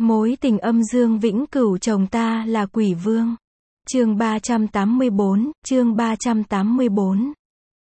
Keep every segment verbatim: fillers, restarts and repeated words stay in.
Mối tình âm dương vĩnh cửu chồng ta là quỷ vương. Chương ba trăm tám mươi bốn, chương ba trăm tám mươi bốn.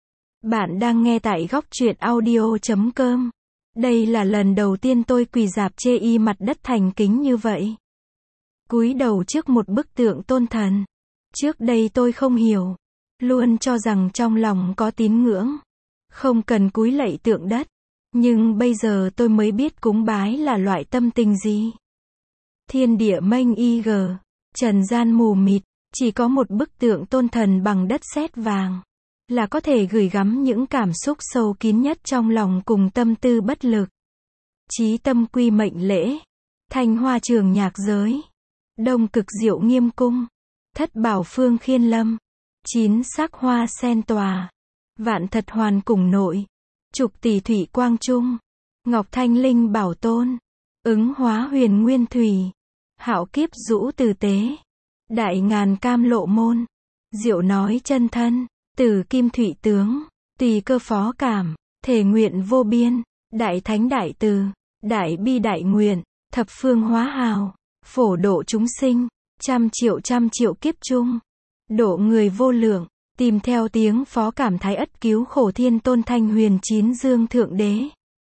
Bạn đang nghe tại góc truyện audio chấm com. Đây là lần đầu tiên tôi quỳ rạp chê y mặt đất thành kính như vậy. Cúi đầu trước một bức tượng tôn thần. Trước đây tôi không hiểu. Luôn cho rằng trong lòng có tín ngưỡng. Không cần cúi lạy tượng đất. Nhưng bây giờ tôi mới biết cúng bái là loại tâm tình gì. Thiên địa mênh y gờ, trần gian mù mịt, chỉ có một bức tượng tôn thần bằng đất sét vàng, là có thể gửi gắm những cảm xúc sâu kín nhất trong lòng cùng tâm tư bất lực. Chí tâm quy mệnh lễ, thanh hoa trường nhạc giới, đông cực diệu nghiêm cung, thất bảo phương khiên lâm, chín sắc hoa sen tòa, vạn thật hoàn cùng nội, trục tỷ thủy quang trung, ngọc thanh linh bảo tôn, ứng hóa huyền nguyên thủy, hạo kiếp rũ từ tế, đại ngàn cam lộ môn, diệu nói chân thân, từ kim thủy tướng, tùy cơ phó cảm, thể nguyện vô biên, đại thánh đại từ, đại bi đại nguyện, thập phương hóa hào, phổ độ chúng sinh, trăm triệu trăm triệu kiếp chung, độ người vô lượng, tìm theo tiếng phó cảm thái ất cứu khổ thiên tôn thanh huyền chín dương thượng đế.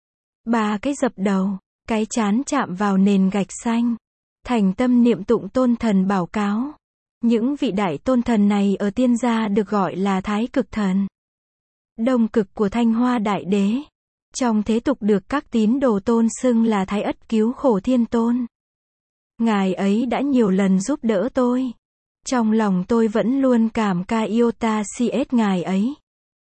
Ba cái dập đầu, cái chán chạm vào nền gạch xanh, thành tâm niệm tụng tôn thần bảo cáo. Những vị đại tôn thần này ở tiên gia được gọi là thái cực thần. Đông cực của thanh hoa đại đế. Trong thế tục được các tín đồ tôn xưng là thái ất cứu khổ thiên tôn. Ngài ấy đã nhiều lần giúp đỡ tôi. Trong lòng tôi vẫn luôn cảm ca iota cs ngài ấy.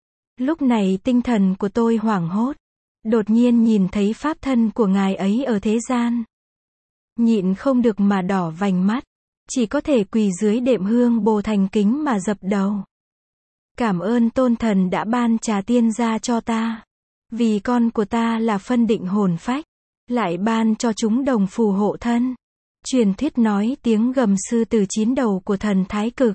Lúc này tinh thần của tôi hoảng hốt. Đột nhiên nhìn thấy pháp thân của ngài ấy ở thế gian. Nhịn không được mà đỏ vành mắt. Chỉ có thể quỳ dưới đệm hương bồ thành kính mà dập đầu. Cảm ơn tôn thần đã ban trà tiên gia cho ta. Vì con của ta là phân định hồn phách. Lại ban cho chúng đồng phù hộ thân. Truyền thuyết nói tiếng gầm sư từ chín đầu của thần thái cực.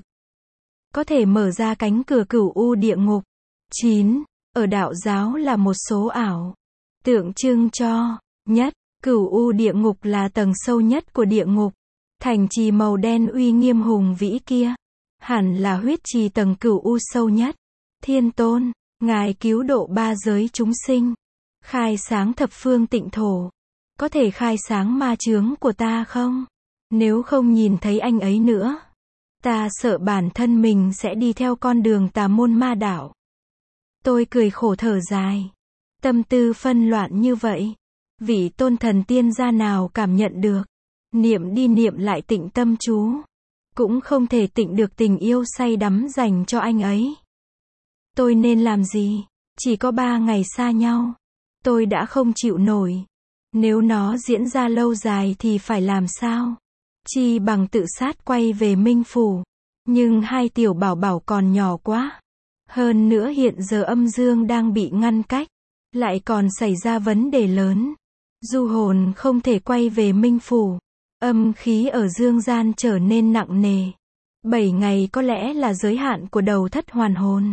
Có thể mở ra cánh cửa cửu u địa ngục. chín. Ở đạo giáo là một số ảo. Tượng trưng cho, nhất, cửu u địa ngục là tầng sâu nhất của địa ngục. Thành trì màu đen uy nghiêm hùng vĩ kia. Hẳn là huyết trì tầng cửu u sâu nhất. Thiên tôn, ngài cứu độ ba giới chúng sinh. Khai sáng thập phương tịnh thổ. Có thể khai sáng ma chướng của ta không? Nếu không nhìn thấy anh ấy nữa. Ta sợ bản thân mình sẽ đi theo con đường tà môn ma đạo. Tôi cười khổ thở dài. Tâm tư phân loạn như vậy. Vị tôn thần tiên gia nào cảm nhận được. Niệm đi niệm lại tịnh tâm chú. Cũng không thể tịnh được tình yêu say đắm dành cho anh ấy. Tôi nên làm gì? Chỉ có ba ngày xa nhau. Tôi đã không chịu nổi. Nếu nó diễn ra lâu dài thì phải làm sao? Chi bằng tự sát quay về Minh Phủ. Nhưng hai tiểu bảo bảo còn nhỏ quá. Hơn nữa hiện giờ âm dương đang bị ngăn cách. Lại còn xảy ra vấn đề lớn. Du hồn không thể quay về Minh Phủ. Âm khí ở dương gian trở nên nặng nề. Bảy ngày có lẽ là giới hạn của đầu thất hoàn hồn.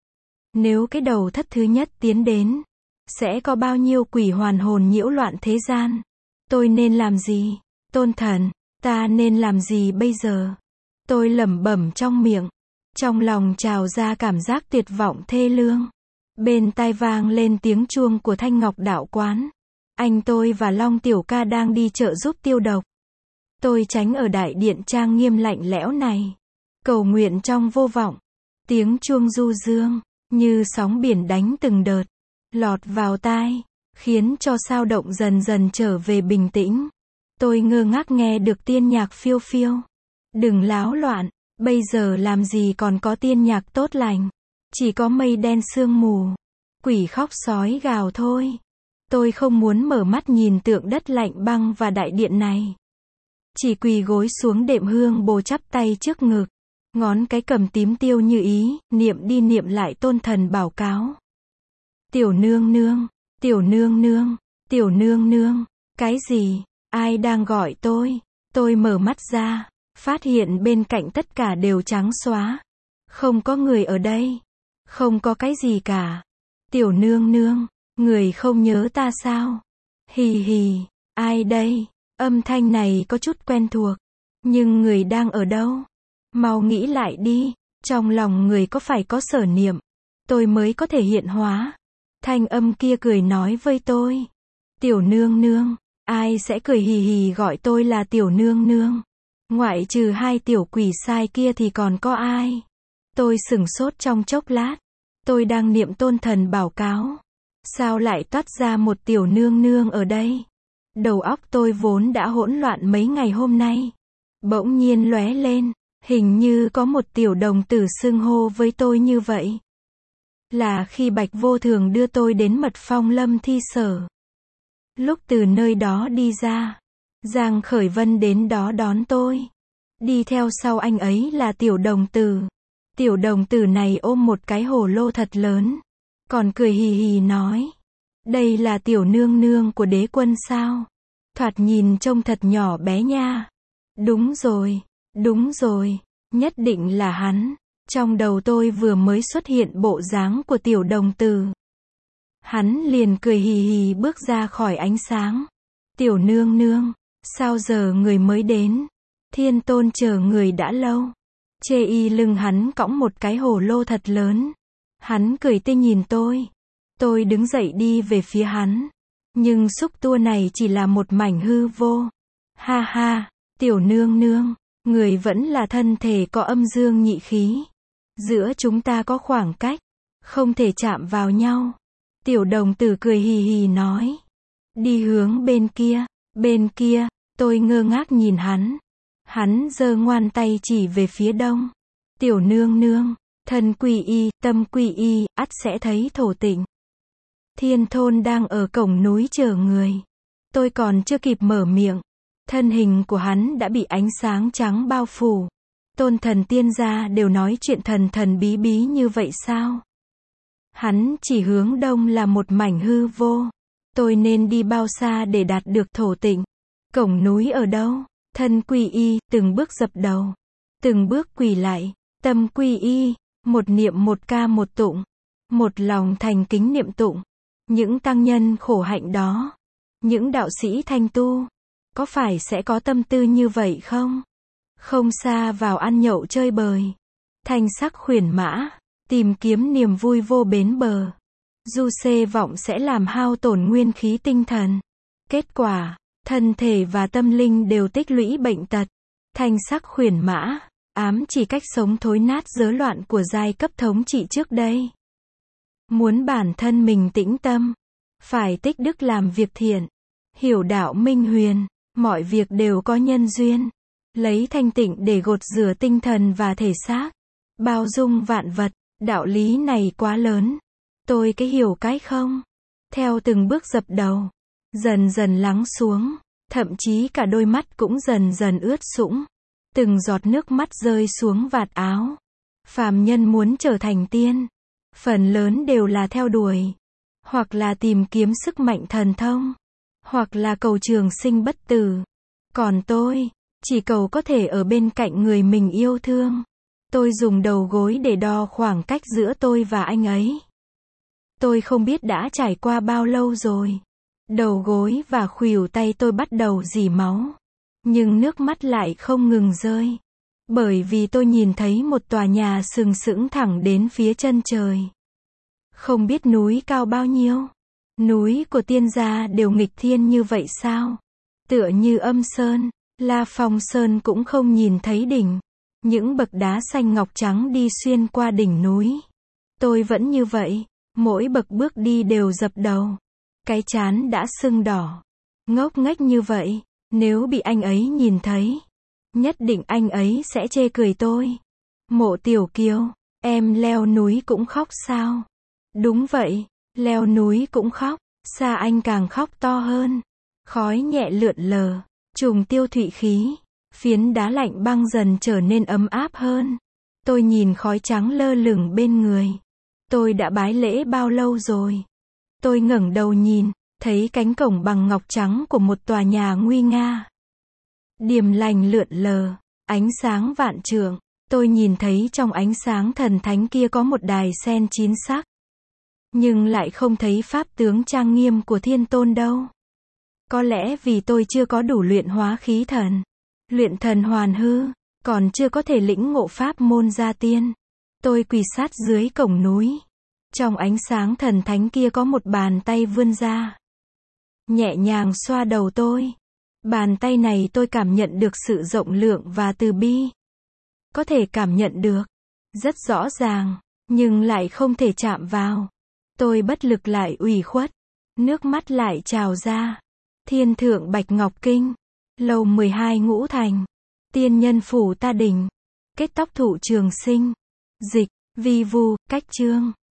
Nếu cái đầu thất thứ nhất tiến đến, sẽ có bao nhiêu quỷ hoàn hồn nhiễu loạn thế gian? Tôi nên làm gì? Tôn thần, ta nên làm gì bây giờ? Tôi lẩm bẩm trong miệng. Trong lòng trào ra cảm giác tuyệt vọng thê lương. Bên tai vang lên tiếng chuông của Thanh Ngọc đạo quán. Anh tôi và Long Tiểu Ca đang đi chợ giúp tiêu độc. Tôi tránh ở đại điện trang nghiêm lạnh lẽo này. Cầu nguyện trong vô vọng. Tiếng chuông du dương, như sóng biển đánh từng đợt. Lọt vào tai, khiến cho sao động dần dần trở về bình tĩnh. Tôi ngơ ngác nghe được tiên nhạc phiêu phiêu. Đừng láo loạn, bây giờ làm gì còn có tiên nhạc tốt lành. Chỉ có mây đen sương mù. Quỷ khóc sói gào thôi. Tôi không muốn mở mắt nhìn tượng đất lạnh băng và đại điện này. Chỉ quỳ gối xuống đệm hương bồ chắp tay trước ngực. Ngón cái cầm tím tiêu như ý, niệm đi niệm lại tôn thần bảo cáo. Tiểu nương nương, tiểu nương nương, tiểu nương nương, cái gì, ai đang gọi tôi? Tôi mở mắt ra, phát hiện bên cạnh tất cả đều trắng xóa. Không có người ở đây. Không có cái gì cả. Tiểu nương nương, người không nhớ ta sao? Hì hì, ai đây? Âm thanh này có chút quen thuộc. Nhưng người đang ở đâu? Mau nghĩ lại đi. Trong lòng người có phải có sở niệm, tôi mới có thể hiện hóa. Thanh âm kia cười nói với tôi. Tiểu nương nương. Ai sẽ cười hì hì gọi tôi là tiểu nương nương? Ngoại trừ hai tiểu quỷ sai kia thì còn có ai? Tôi sửng sốt trong chốc lát. Tôi đang niệm tôn thần bảo cáo. Sao lại toát ra một tiểu nương nương ở đây? Đầu óc tôi vốn đã hỗn loạn mấy ngày hôm nay. Bỗng nhiên lóe lên. Hình như có một tiểu đồng tử xưng hô với tôi như vậy. Là khi Bạch Vô Thường đưa tôi đến Mật Phong Lâm Thi Sở. Lúc từ nơi đó đi ra, Giang Khởi Vân đến đó đón tôi. Đi theo sau anh ấy là tiểu đồng tử. Tiểu đồng tử này ôm một cái hồ lô thật lớn. Còn cười hì hì nói. Đây là tiểu nương nương của đế quân sao? Thoạt nhìn trông thật nhỏ bé nha. Đúng rồi, đúng rồi, nhất định là hắn. Trong đầu tôi vừa mới xuất hiện bộ dáng của tiểu đồng tử. Hắn liền cười hì hì bước ra khỏi ánh sáng. Tiểu nương nương, sao giờ người mới đến? Thiên Tôn chờ người đã lâu. Chê y lưng hắn cõng một cái hồ lô thật lớn. Hắn cười tê nhìn tôi. Tôi đứng dậy đi về phía hắn. Nhưng xúc tua này chỉ là một mảnh hư vô. Ha ha, tiểu nương nương, người vẫn là thân thể có âm dương nhị khí. Giữa chúng ta có khoảng cách, không thể chạm vào nhau. Tiểu đồng tử cười hì hì nói. Đi hướng bên kia, bên kia, tôi ngơ ngác nhìn hắn. Hắn giơ ngoan tay chỉ về phía đông. Tiểu nương nương, thân quy y, tâm quy y, ắt sẽ thấy thổ tịnh. Thiên Tôn đang ở cổng núi chờ người. Tôi còn chưa kịp mở miệng. Thân hình của hắn đã bị ánh sáng trắng bao phủ. Tôn thần tiên gia đều nói chuyện thần thần bí bí như vậy sao? Hắn chỉ hướng đông là một mảnh hư vô. Tôi nên đi bao xa để đạt được thổ tịnh? Cổng núi ở đâu? Thân quy y, từng bước dập đầu. Từng bước quỳ lại. Tâm quy y, một niệm một ca một tụng. Một lòng thành kính niệm tụng. Những tăng nhân khổ hạnh đó. Những đạo sĩ thanh tu. Có phải sẽ có tâm tư như vậy không? Không xa vào ăn nhậu chơi bời. Thanh sắc khuyển mã. Tìm kiếm niềm vui vô bến bờ. Du xê vọng sẽ làm hao tổn nguyên khí tinh thần. Kết quả, thân thể và tâm linh đều tích lũy bệnh tật. Thanh sắc khuyển mã, ám chỉ cách sống thối nát rớ loạn của giai cấp thống trị trước đây. Muốn bản thân mình tĩnh tâm, phải tích đức làm việc thiện, hiểu đạo minh huyền, mọi việc đều có nhân duyên. Lấy thanh tịnh để gột rửa tinh thần và thể xác, bao dung vạn vật. Đạo lý này quá lớn. Tôi cái hiểu cái không. Theo từng bước dập đầu, dần dần lắng xuống, thậm chí cả đôi mắt cũng dần dần ướt sũng. Từng giọt nước mắt rơi xuống vạt áo. Phàm nhân muốn trở thành tiên, phần lớn đều là theo đuổi, hoặc là tìm kiếm sức mạnh thần thông, hoặc là cầu trường sinh bất tử. Còn tôi, chỉ cầu có thể ở bên cạnh người mình yêu thương. Tôi dùng đầu gối để đo khoảng cách giữa tôi và anh ấy. Tôi không biết đã trải qua bao lâu rồi. Đầu gối và khuỷu tay tôi bắt đầu rỉ máu. Nhưng nước mắt lại không ngừng rơi. Bởi vì tôi nhìn thấy một tòa nhà sừng sững thẳng đến phía chân trời. Không biết núi cao bao nhiêu. Núi của tiên gia đều nghịch thiên như vậy sao? Tựa như Âm Sơn, La Phong Sơn cũng không nhìn thấy đỉnh. Những bậc đá xanh ngọc trắng đi xuyên qua đỉnh núi. Tôi vẫn như vậy, mỗi bậc bước đi đều dập đầu. Cái trán đã sưng đỏ. Ngốc nghếch như vậy, nếu bị anh ấy nhìn thấy, nhất định anh ấy sẽ chê cười tôi. Mộ Tiểu Kiều, em leo núi cũng khóc sao? Đúng vậy, leo núi cũng khóc, xa anh càng khóc to hơn. Khói nhẹ lượn lờ, trùng tiêu thụy khí. Phiến đá lạnh băng dần trở nên ấm áp hơn. Tôi nhìn khói trắng lơ lửng bên người. Tôi đã bái lễ bao lâu rồi? Tôi ngẩng đầu nhìn, thấy cánh cổng bằng ngọc trắng của một tòa nhà nguy nga. Điềm lành lượn lờ, ánh sáng vạn trượng. Tôi nhìn thấy trong ánh sáng thần thánh kia có một đài sen chín sắc. Nhưng lại không thấy pháp tướng trang nghiêm của Thiên Tôn đâu. Có lẽ vì tôi chưa có đủ luyện hóa khí thần. Luyện thần hoàn hư, còn chưa có thể lĩnh ngộ pháp môn gia tiên. Tôi quỳ sát dưới cổng núi. Trong ánh sáng thần thánh kia có một bàn tay vươn ra. Nhẹ nhàng xoa đầu tôi. Bàn tay này tôi cảm nhận được sự rộng lượng và từ bi. Có thể cảm nhận được. Rất rõ ràng. Nhưng lại không thể chạm vào. Tôi bất lực lại ủy khuất. Nước mắt lại trào ra. Thiên thượng Bạch Ngọc Kinh. Lầu mười hai ngũ thành. Tiên nhân phủ ta đỉnh. Kết tóc thụ trường sinh. Dịch, vi vu, cách chương.